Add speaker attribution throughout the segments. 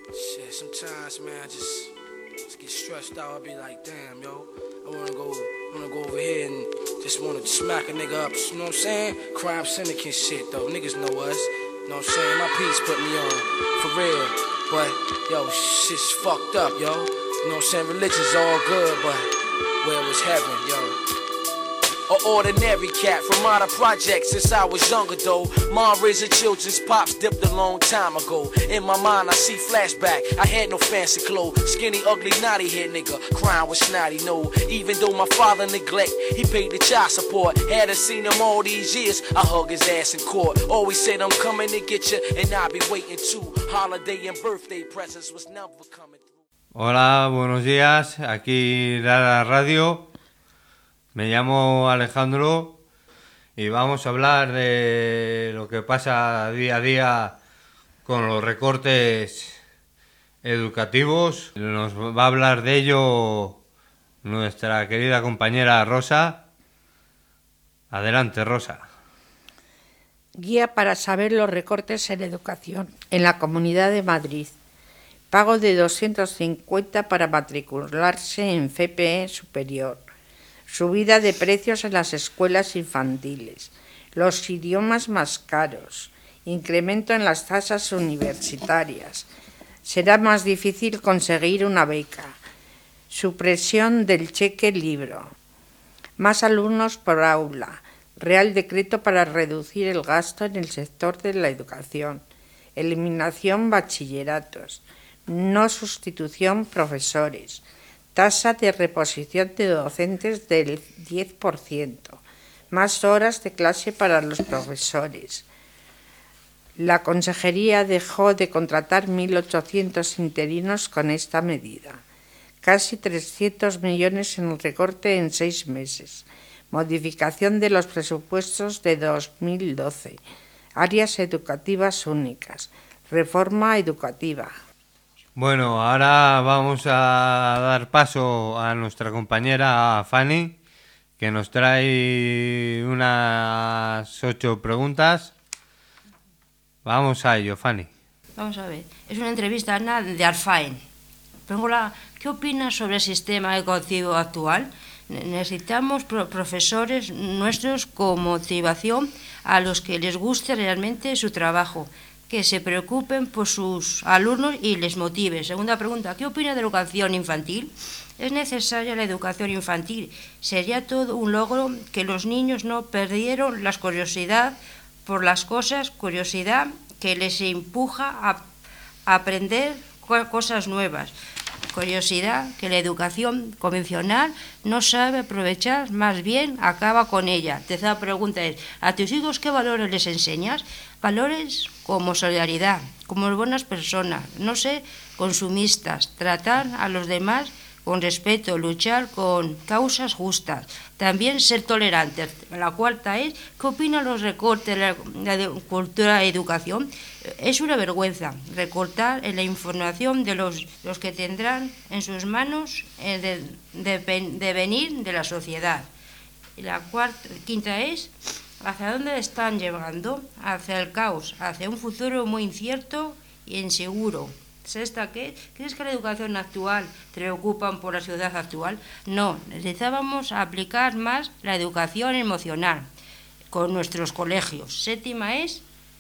Speaker 1: Shit, sometimes, man, I just get stressed out. I'll be like, damn, yo, I wanna go over here and just wanna smack a nigga up. You know what I'm saying? Crime syndicate shit, though. Niggas know us. You know what I'm saying? My piece put me on, for real. But, yo, shit's fucked up, yo. You know what I'm saying? Religion's all good, but where was heaven, yo? An ordinary cat from out of projects since I was younger though. Mom raising children's pops dipped a long time ago. In my mind I see flashback, I had no fancy clothes. Skinny, ugly, naughty head nigga, crying with snotty no. Even though my father neglect, he paid the child support. Hadn't seen him all these years, I hug his ass in court. Always said I'm coming to get you, and I'll be waiting too. Holiday and birthday presents was never coming through.
Speaker 2: Hola, buenos días, aquí la radio. Me llamo Alejandro y vamos a hablar de lo que pasa día a día con los recortes educativos. Nos va a hablar de ello nuestra querida compañera Rosa. Adelante, Rosa.
Speaker 3: Guía para saber los recortes en educación en la Comunidad de Madrid. Pago de 250 para matricularse en FP superior. Subida de precios en las escuelas infantiles, los idiomas más caros, incremento en las tasas universitarias, será más difícil conseguir una beca, supresión del cheque libro, más alumnos por aula, Real Decreto para reducir el gasto en el sector de la educación, eliminación bachilleratos, no sustitución profesores, tasa de reposición de docentes del 10%, más horas de clase para los profesores. La Consejería dejó de contratar 1.800 interinos con esta medida. Casi 300 millones en el recorte en 6 meses. Modificación de los presupuestos de 2012. Áreas educativas únicas. Reforma educativa.
Speaker 2: Bueno, ahora vamos a dar paso a nuestra compañera Fanny, que nos trae unas 8 preguntas. Vamos a ello, Fanny.
Speaker 4: Vamos a ver, es una entrevista a Ana de Arfaen. ¿Qué opinas sobre el sistema educativo actual? Necesitamos profesores nuestros con motivación, a los que les guste realmente su trabajo, que se preocupen por sus alumnos y les motive. Segunda pregunta, ¿qué opina de la educación infantil? ¿Es necesaria la educación infantil? ¿Sería todo un logro que los niños no perdieron la curiosidad por las cosas, curiosidad que les empuja a aprender cosas nuevas? Curiosidad que la educación convencional no sabe aprovechar, más bien acaba con ella. Tercera pregunta es, ¿a tus hijos qué valores les enseñas? Valores como solidaridad, como buenas personas, no ser consumistas, tratar a los demás con respeto, luchar con causas justas, también ser tolerantes. La cuarta es, ¿qué opinan los recortes de la cultura de educación? Es una vergüenza recortar en la información de los que tendrán en sus manos el devenir de la sociedad. Y la quinta es, ¿hacia dónde están llevando? Hacia el caos, hacia un futuro muy incierto y inseguro. Sexta, ¿qué? ¿Crees que la educación actual te preocupa por la sociedad actual? No, necesitábamos aplicar más la educación emocional con nuestros colegios. Séptima es,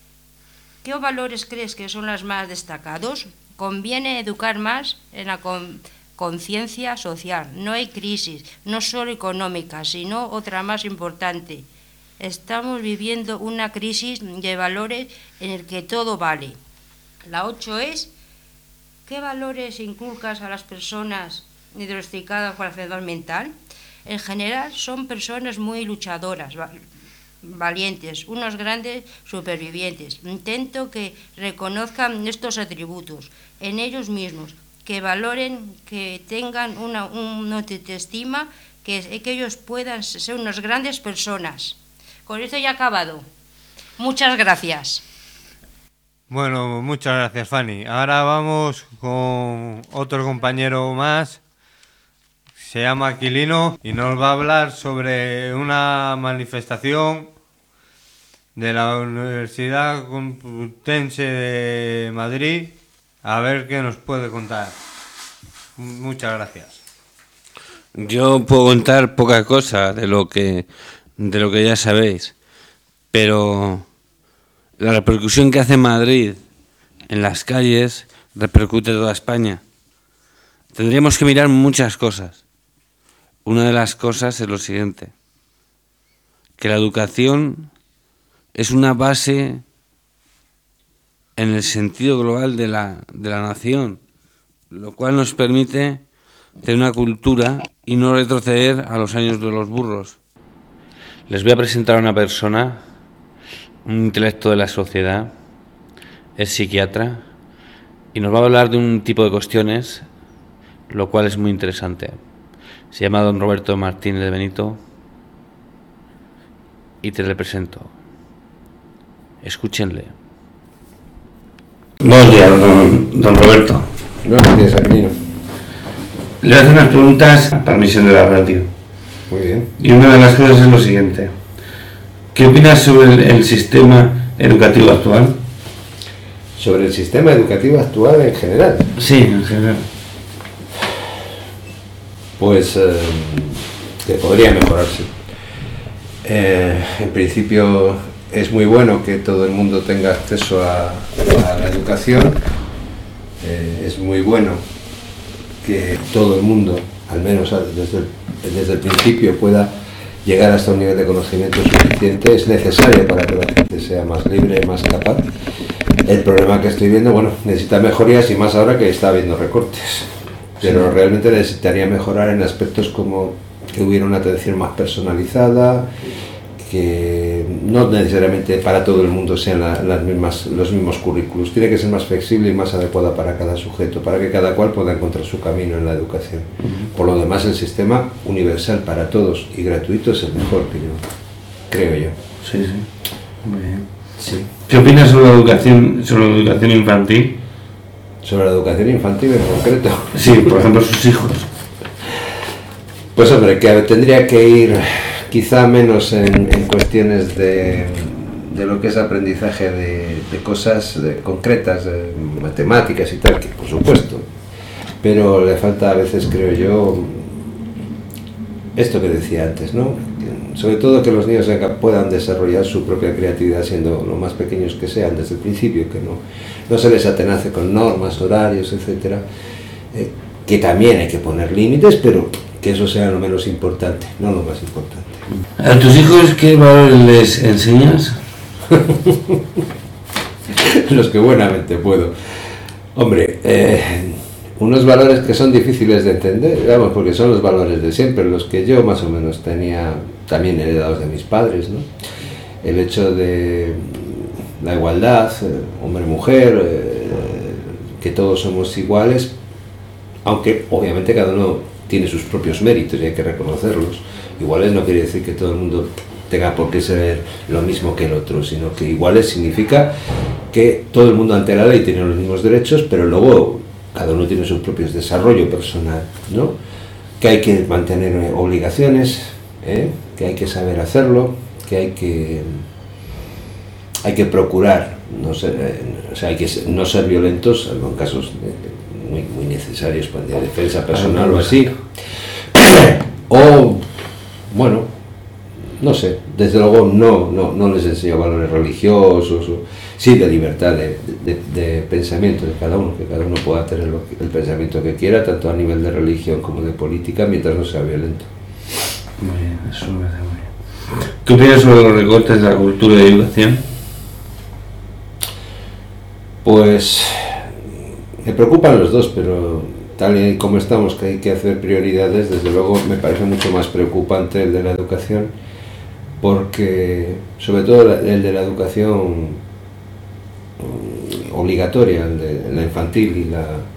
Speaker 4: ¿qué valores crees que son los más destacados? Conviene educar más en la conciencia social. No hay crisis, no solo económica, sino otra más importante. Estamos viviendo una crisis de valores en el que todo vale. La 8 es, ¿qué valores inculcas a las personas diagnosticadas con enfermedad mental? En general son personas muy luchadoras, valientes, unos grandes supervivientes. Intento que reconozcan estos atributos en ellos mismos, que valoren, que tengan una autoestima, que ellos puedan ser unas grandes personas. Con esto ya he acabado. Muchas gracias.
Speaker 2: Bueno, muchas gracias, Fanny. Ahora vamos con otro compañero más. Se llama Aquilino y nos va a hablar sobre una manifestación de la Universidad Complutense de Madrid A ver qué nos puede contar. Muchas gracias.
Speaker 5: Yo puedo contar poca cosa de lo que ya sabéis, pero la repercusión que hace Madrid en las calles repercute en toda España. Tendríamos que mirar muchas cosas. Una de las cosas es lo siguiente, que la educación es una base en el sentido global de la nación, lo cual nos permite tener una cultura y no retroceder a los años de los burros. Les voy a presentar a una persona, un intelecto de la sociedad, es psiquiatra y nos va a hablar de un tipo de cuestiones, lo cual es muy interesante. Se llama don Roberto Martínez de Benito y te le presento. Escúchenle. Buenos días, don Roberto.
Speaker 6: Buenos días, Aquilino.
Speaker 5: Le voy a hacer unas preguntas a transmisión de la radio.
Speaker 6: Muy bien.
Speaker 5: Y una de las cosas es lo siguiente. ¿Qué opinas sobre el sistema educativo actual?
Speaker 6: Sobre el sistema educativo actual en general.
Speaker 5: Sí, en general.
Speaker 6: Pues que podría mejorarse. En principio es muy bueno que todo el mundo tenga acceso a la educación. Es muy bueno que todo el mundo, al menos desde el principio, pueda llegar hasta un nivel de conocimiento suficiente. Es necesario para que la gente sea más libre, más capaz. El problema que estoy viendo, bueno, necesita mejorías y más ahora que está habiendo recortes. Pero realmente necesitaría mejorar en aspectos como que hubiera una atención más personalizada, que no necesariamente para todo el mundo sean los mismos currículos. Tiene que ser más flexible y más adecuada para cada sujeto, para que cada cual pueda encontrar su camino en la educación. Por lo demás, el sistema universal para todos y gratuito es el mejor, creo yo.
Speaker 5: Sí, sí. Muy bien.
Speaker 6: Sí.
Speaker 5: ¿Qué opinas sobre la educación infantil?
Speaker 6: Sobre la educación infantil en concreto.
Speaker 5: Sí, por ejemplo, sus hijos.
Speaker 6: Pues hombre, que tendría que ir quizá menos en cuestiones de lo que es aprendizaje de cosas concretas, matemáticas y tal, que por supuesto, pero le falta a veces, creo yo, esto que decía antes, ¿no? Sobre todo que los niños puedan desarrollar su propia creatividad siendo lo más pequeños que sean desde el principio, que no se les atenace con normas, horarios, etcétera, que también hay que poner límites, pero que eso sea lo menos importante, no lo más importante.
Speaker 5: ¿A tus hijos qué valores les enseñas?
Speaker 6: Los que buenamente puedo. Hombre, unos valores que son difíciles de entender, digamos, porque son los valores de siempre, los que yo más o menos tenía también heredados de mis padres, ¿no? El hecho de la igualdad, hombre-mujer, que todos somos iguales, aunque obviamente cada uno tiene sus propios méritos y hay que reconocerlos. Iguales no quiere decir que todo el mundo tenga por qué ser lo mismo que el otro, sino que iguales significa que todo el mundo ante la ley tiene los mismos derechos, pero luego cada uno tiene su propio desarrollo personal, ¿no? Que hay que mantener obligaciones, que hay que saber hacerlo, que hay que procurar no ser, hay que no ser violentos en casos muy necesarios de defensa personal o así, o bueno, no sé, desde luego no les enseño valores religiosos, sí de libertad de pensamiento de cada uno, que cada uno pueda tener el pensamiento que quiera, tanto a nivel de religión como de política, mientras no sea violento.
Speaker 5: Muy bien, eso me parece muy bien. ¿Qué opinas sobre los recortes de la cultura y de educación?
Speaker 6: Pues me preocupan los dos, pero tal y como estamos, que hay que hacer prioridades, desde luego me parece mucho más preocupante el de la educación, porque sobre todo el de la educación obligatoria, el de la infantil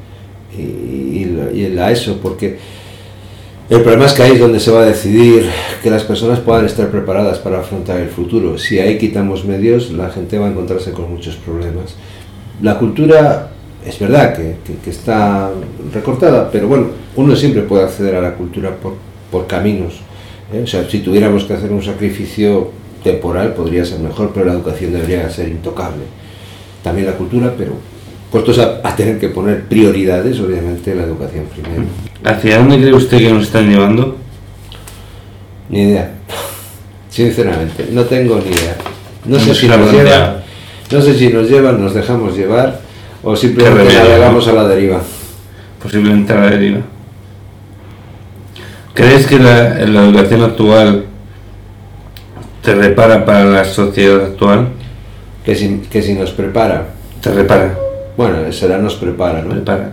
Speaker 6: y la ESO, porque el problema es que ahí es donde se va a decidir que las personas puedan estar preparadas para afrontar el futuro. Si ahí quitamos medios, la gente va a encontrarse con muchos problemas. La cultura es verdad que está recortada, pero bueno, uno siempre puede acceder a la cultura por caminos. O sea, si tuviéramos que hacer un sacrificio temporal podría ser mejor, pero la educación debería ser intocable. También la cultura, pero puestos a tener que poner prioridades, obviamente la educación primero.
Speaker 5: ¿Hacia dónde cree usted que nos están llevando?
Speaker 6: Ni idea. Sinceramente, no tengo ni idea. No sé
Speaker 5: No
Speaker 6: si
Speaker 5: se la
Speaker 6: nos
Speaker 5: plantea.
Speaker 6: llevan, no sé si nos llevan, nos dejamos llevar o simplemente
Speaker 5: Qué remedio,
Speaker 6: navegamos
Speaker 5: ¿no?
Speaker 6: a la deriva.
Speaker 5: Posiblemente a la deriva. ¿Crees que la educación actual te repara para la sociedad actual?
Speaker 6: Que si nos prepara,
Speaker 5: Te repara,
Speaker 6: bueno, será nos prepara, ¿no?
Speaker 5: prepara.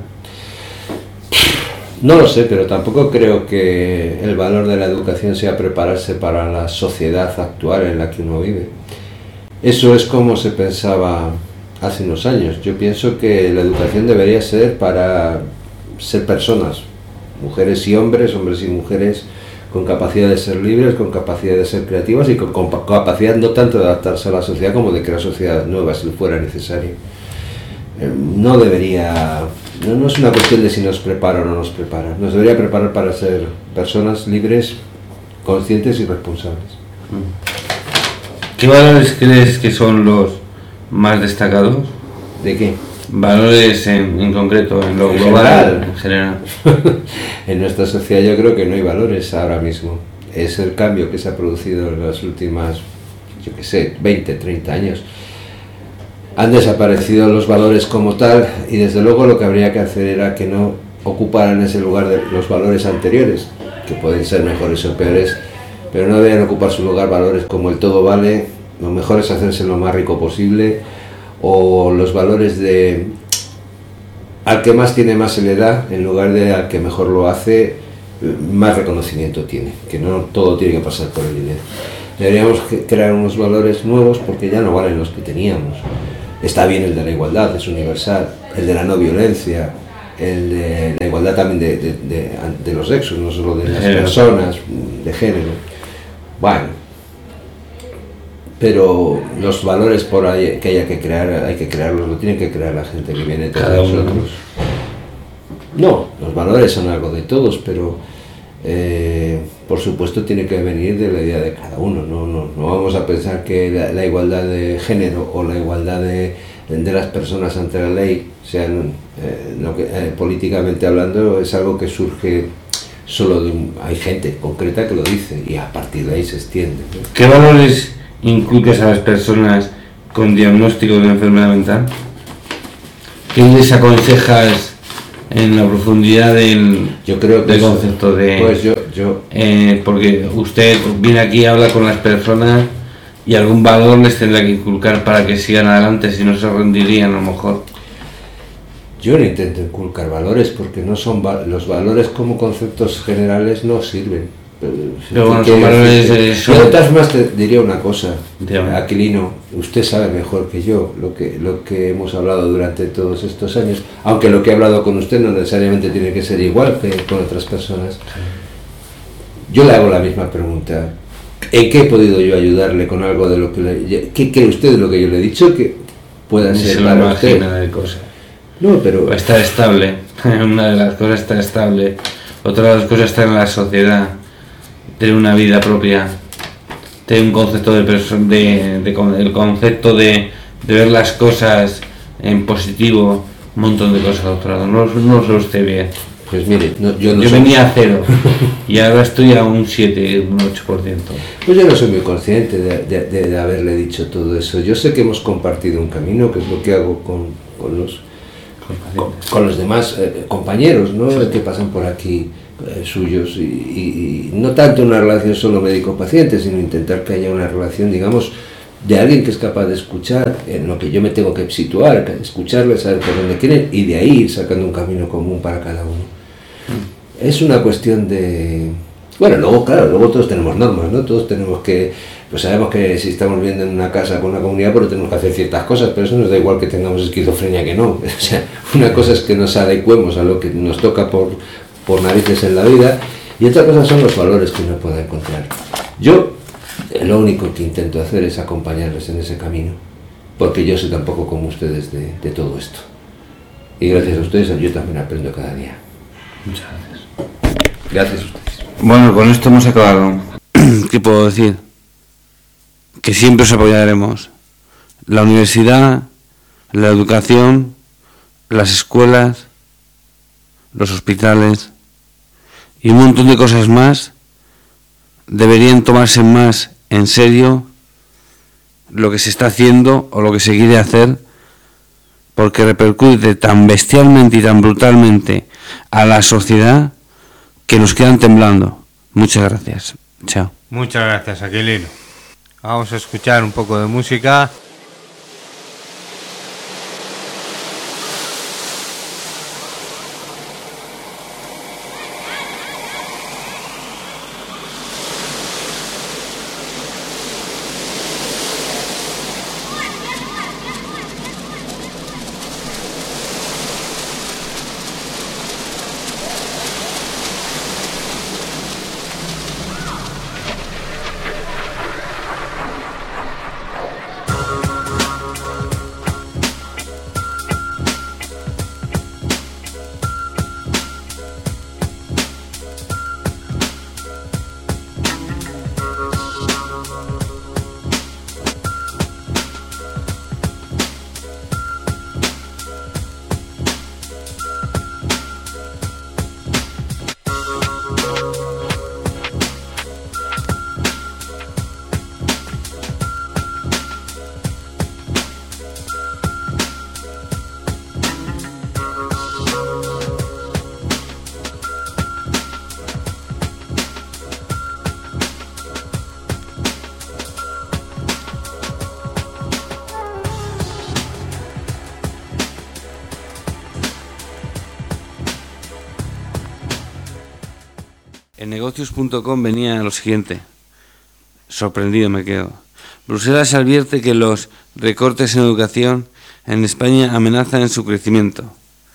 Speaker 6: No lo sé, pero tampoco creo que el valor de la educación sea prepararse para la sociedad actual en la que uno vive. Eso es como se pensaba hace unos años. Yo pienso que la educación debería ser para ser personas, mujeres y hombres, hombres y mujeres, con capacidad de ser libres, con capacidad de ser creativas y con capacidad no tanto de adaptarse a la sociedad como de crear sociedad nueva si fuera necesario. No debería, no es una cuestión de si nos prepara o no nos prepara, nos debería preparar para ser personas libres, conscientes y responsables.
Speaker 5: ¿Qué valores crees que son los más destacados?
Speaker 6: ¿De qué?
Speaker 5: Valores en concreto, en lo
Speaker 6: En
Speaker 5: global, en general.
Speaker 6: En nuestra sociedad yo creo que no hay valores ahora mismo. Es el cambio que se ha producido en las últimas, 20, 30 años. Han desaparecido los valores como tal y desde luego lo que habría que hacer era que no ocuparan ese lugar de los valores anteriores, que pueden ser mejores o peores, pero no deberían ocupar su lugar valores como el todo vale, lo mejor es hacerse lo más rico posible, o los valores de al que más tiene más se le da, en lugar de al que mejor lo hace, más reconocimiento tiene, que no todo tiene que pasar por el dinero. Deberíamos crear unos valores nuevos porque ya no valen los que teníamos. Está bien el de la igualdad, es universal, el de la no violencia, el de la igualdad también de los sexos, no solo de las personas, de género. Bueno, pero los valores por ahí que haya que crear, hay que crearlos, lo tiene que crear la gente que viene de
Speaker 5: Cada uno.
Speaker 6: nosotros. No, los valores son algo de todos, pero por supuesto tiene que venir de la idea de cada uno. No vamos a pensar que la igualdad de género o la igualdad de las personas ante la ley, sean políticamente hablando, es algo que surge solo hay gente concreta que lo dice y a partir de ahí se extiende, ¿no?
Speaker 5: ¿Qué valores inculcas a las personas con diagnóstico de una enfermedad mental? ¿Qué les aconsejas en la profundidad del concepto de...
Speaker 6: Pues yo
Speaker 5: porque usted viene aquí y habla con las personas y algún valor les tendrá que inculcar para que sigan adelante, si no se rendirían a lo mejor.
Speaker 6: Yo no intento inculcar valores porque no son los valores como conceptos generales no sirven.
Speaker 5: Pero bueno, son valores...
Speaker 6: Yo de todas formas te diría una cosa,
Speaker 5: Dígame.
Speaker 6: Aquilino, usted sabe mejor que yo lo que hemos hablado durante todos estos años, aunque lo que he hablado con usted no necesariamente tiene que ser igual que con otras personas. Yo le hago la misma pregunta. ¿En qué he podido yo ayudarle con algo de lo que ¿qué cree usted de lo que yo le he dicho que pueda ser
Speaker 5: la
Speaker 6: para usted?
Speaker 5: máquina de cosas.
Speaker 6: No, pero
Speaker 5: Estar estable. Una de las cosas está estable. Otra de las cosas está en la sociedad. Tener una vida propia. Tener un concepto el concepto de ver las cosas en positivo. Un montón de cosas a otro lado. No lo sé usted bien.
Speaker 6: pues mire, yo
Speaker 5: Venía a 0 y ahora estoy a un 7, un 8%.
Speaker 6: Pues yo no soy muy consciente de haberle dicho todo eso. Yo sé que hemos compartido un camino, que es lo que hago con los demás compañeros, ¿no?
Speaker 5: Sí.
Speaker 6: Que pasan por aquí suyos y no tanto una relación solo médico-paciente, sino intentar que haya una relación, digamos, de alguien que es capaz de escuchar en lo que yo me tengo que situar, escucharle, saber por dónde quieren y de ahí ir sacando un camino común para cada uno. Es una cuestión de... Bueno, luego todos tenemos normas, ¿no? Todos tenemos que... Pues sabemos que si estamos viviendo en una casa con una comunidad, pero tenemos que hacer ciertas cosas, pero eso nos da igual que tengamos esquizofrenia que no. O sea, una cosa es que nos adecuemos a lo que nos toca por narices en la vida, y otra cosa son los valores que uno pueda encontrar. Yo lo único que intento hacer es acompañarles en ese camino, porque yo sé tampoco como ustedes de todo esto. Y gracias a ustedes yo también aprendo cada día.
Speaker 5: Muchas gracias.
Speaker 6: Gracias a ustedes.
Speaker 5: Bueno, con esto hemos acabado. ¿Qué puedo decir? Que siempre os apoyaremos. La universidad, la educación, las escuelas, los hospitales y un montón de cosas más deberían tomarse más en serio lo que se está haciendo o lo que se quiere hacer, porque repercute tan bestialmente y tan brutalmente a la sociedad que nos quedan temblando. Muchas gracias. Chao.
Speaker 2: Muchas gracias, Aquilino. Vamos a escuchar un poco de música.
Speaker 5: En negocios.com venía lo siguiente. Sorprendido me quedo. Bruselas advierte que los recortes en educación en España amenazan en su crecimiento.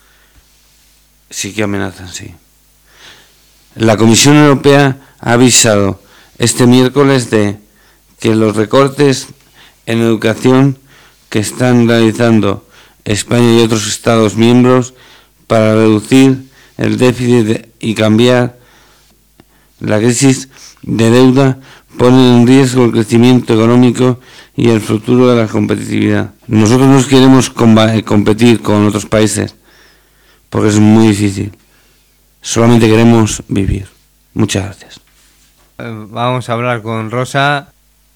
Speaker 5: Sí que amenazan, sí. La Comisión Europea ha avisado este miércoles de que los recortes en educación que están realizando España y otros Estados miembros para reducir el déficit y cambiar la crisis de deuda ponen en riesgo el crecimiento económico y el futuro de la competitividad. Nosotros no queremos competir con otros países porque es muy difícil. Solamente queremos vivir. Muchas gracias.
Speaker 2: Vamos a hablar con Rosa.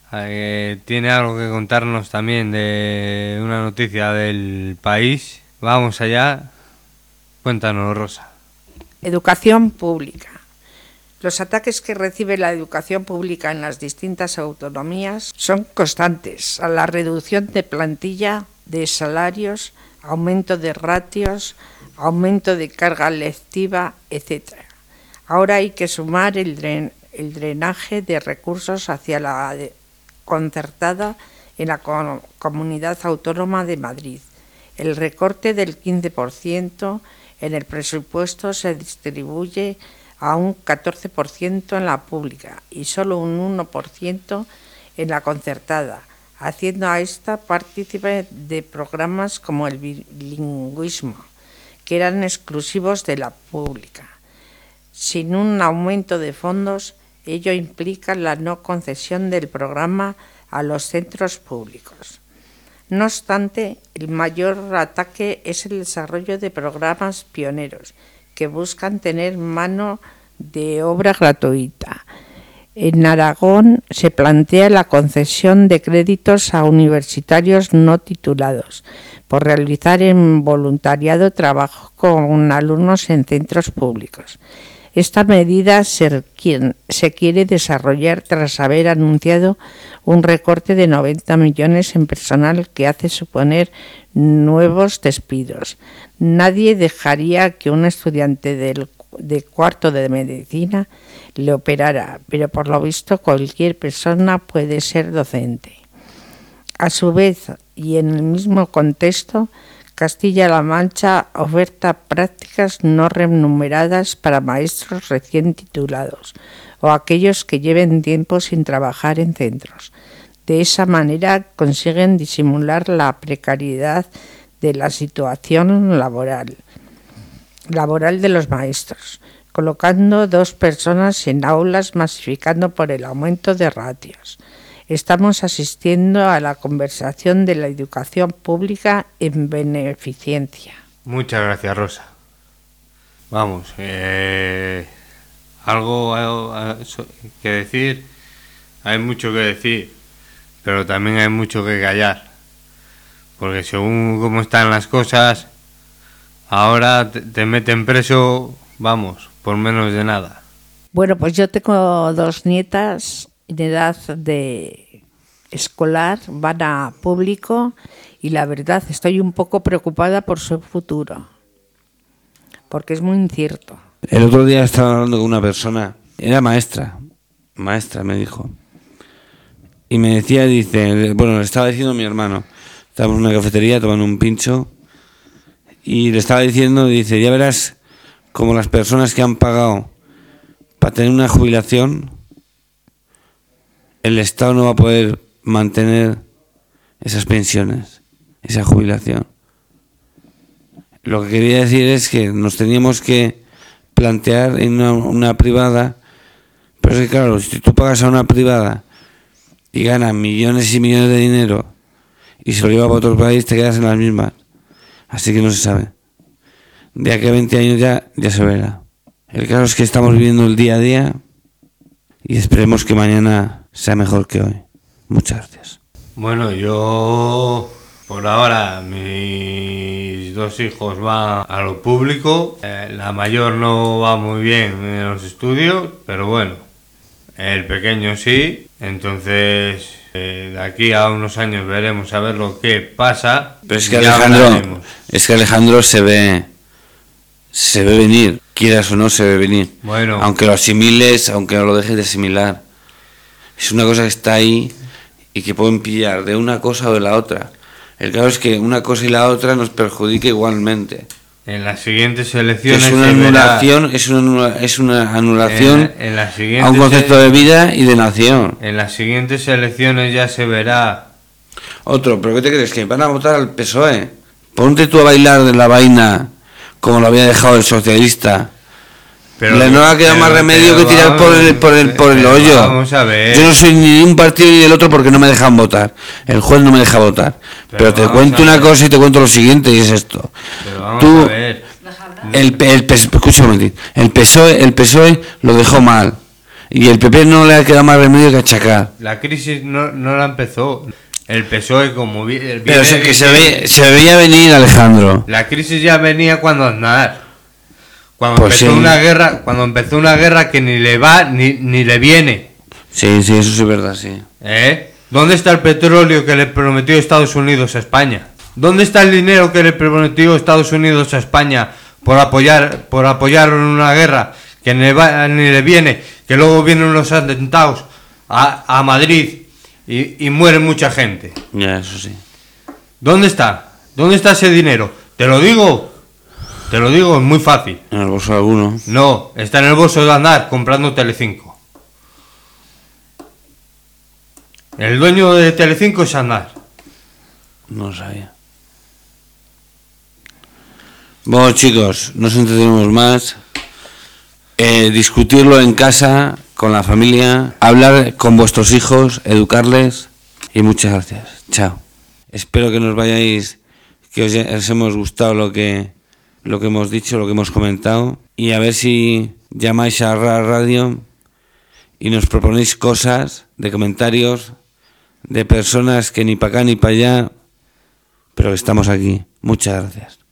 Speaker 2: Tiene algo que contarnos también de una noticia del país. Vamos allá. Cuéntanos, Rosa.
Speaker 3: Educación pública. Los ataques que recibe la educación pública en las distintas autonomías son constantes a la reducción de plantilla, de salarios, aumento de ratios, aumento de carga lectiva, etc. Ahora hay que sumar el drenaje de recursos hacia la concertada en la Comunidad Autónoma de Madrid. El recorte del 15% en el presupuesto se distribuye a un 14% en la pública y solo un 1% en la concertada, haciendo a esta partícipe de programas como el bilingüismo, que eran exclusivos de la pública. Sin un aumento de fondos, ello implica la no concesión del programa a los centros públicos. No obstante, el mayor ataque es el desarrollo de programas pioneros, que buscan tener mano de obra gratuita. En Aragón se plantea la concesión de créditos a universitarios no titulados por realizar en voluntariado trabajo con alumnos en centros públicos. Esta medida se quiere desarrollar tras haber anunciado un recorte de 90 millones en personal que hace suponer nuevos despidos. Nadie dejaría que un estudiante de cuarto de medicina le operara, pero por lo visto cualquier persona puede ser docente. A su vez, y en el mismo contexto, Castilla-La Mancha oferta prácticas no remuneradas para maestros recién titulados o aquellos que lleven tiempo sin trabajar en centros. De esa manera consiguen disimular la precariedad de la situación laboral de los maestros, colocando 2 personas en aulas, masificando por el aumento de ratios. Estamos asistiendo a la conversación de la educación pública en beneficencia.
Speaker 2: Muchas gracias, Rosa. Vamos, algo que decir, hay mucho que decir, pero también hay mucho que callar. Porque según cómo están las cosas, ahora te meten preso, vamos, por menos de nada.
Speaker 3: Bueno, pues yo tengo 2 nietas en edad de escolar, van a público y la verdad estoy un poco preocupada por su futuro, porque es muy incierto.
Speaker 5: El otro día estaba hablando con una persona, era maestra me dijo, y me decía, dice, bueno, le estaba diciendo a mi hermano, estábamos en una cafetería tomando un pincho, y le estaba diciendo, dice, ya verás como las personas que han pagado para tener una jubilación, el Estado no va a poder mantener esas pensiones, esa jubilación. Lo que quería decir es que nos teníamos que plantear en una privada, pero es que claro, si tú pagas a una privada y ganas millones y millones de dinero y se lo lleva para otro país, te quedas en las mismas. Así que no se sabe. De aquí a 20 años ya se verá. El caso es que estamos viviendo el día a día y esperemos que mañana sea mejor que hoy. Muchas gracias.
Speaker 2: Bueno, yo por ahora mis 2 hijos van a lo público. La mayor no va muy bien en los estudios, pero bueno, el pequeño sí. Entonces, de aquí a unos años veremos a ver lo que pasa.
Speaker 5: Pero es que Alejandro se ve venir, quieras o no, se ve venir.
Speaker 2: Bueno,
Speaker 5: aunque lo asimiles, aunque no lo dejes de asimilar. Es una cosa que está ahí y que pueden pillar de una cosa o de la otra. El caso es que una cosa y la otra nos perjudica igualmente.
Speaker 2: en las siguientes elecciones
Speaker 5: Es una anulación, es una anulación a un concepto de vida y de nación.
Speaker 2: En las siguientes elecciones ya se verá.
Speaker 5: Otro, ¿pero qué te crees? ¿Que van a votar al PSOE? Ponte tú a bailar de la vaina como lo había dejado el socialista.
Speaker 2: Pero
Speaker 5: no va a quedar más remedio que tirar por el hoyo.
Speaker 2: Vamos a ver.
Speaker 5: Yo no soy ni de un partido ni del otro porque no me dejan votar. El juez no me deja votar. Pero te cuento una cosa y te cuento lo siguiente, y es esto. Tú,
Speaker 2: a ver.
Speaker 5: Escucha un momentito. El PSOE lo dejó mal. Y el PP no le ha quedado más remedio que achacar.
Speaker 2: La crisis no la empezó. El PSOE como
Speaker 5: pero que se veía venir, Alejandro.
Speaker 2: La crisis ya venía cuando Aznar. Cuando
Speaker 5: pues
Speaker 2: empezó
Speaker 5: sí.
Speaker 2: Cuando empezó una guerra que ni le va ni le viene.
Speaker 5: Sí, eso sí es verdad, sí.
Speaker 2: ¿Dónde está el petróleo que le prometió Estados Unidos a España? ¿Dónde está el dinero que le prometió Estados Unidos a España por apoyar una guerra que ni le viene, que luego vienen los atentados a Madrid y muere mucha gente?
Speaker 5: Ya, eso sí.
Speaker 2: ¿Dónde está? ¿Dónde está ese dinero? Te lo digo, es muy fácil.
Speaker 5: ¿En el bolso de alguno?
Speaker 2: No, está en el bolso de Aznar comprando Telecinco. El dueño de Telecinco es Aznar.
Speaker 5: No lo sabía. Bueno, chicos, no nos entretenemos más. Discutirlo en casa, con la familia, hablar con vuestros hijos, educarles. Y muchas gracias. Chao. Espero que nos vayáis, que os hemos gustado lo que hemos dicho, lo que hemos comentado. Y a ver si llamáis a radio y nos proponéis cosas de comentarios de personas que ni para acá ni para allá, pero que estamos aquí. Muchas gracias.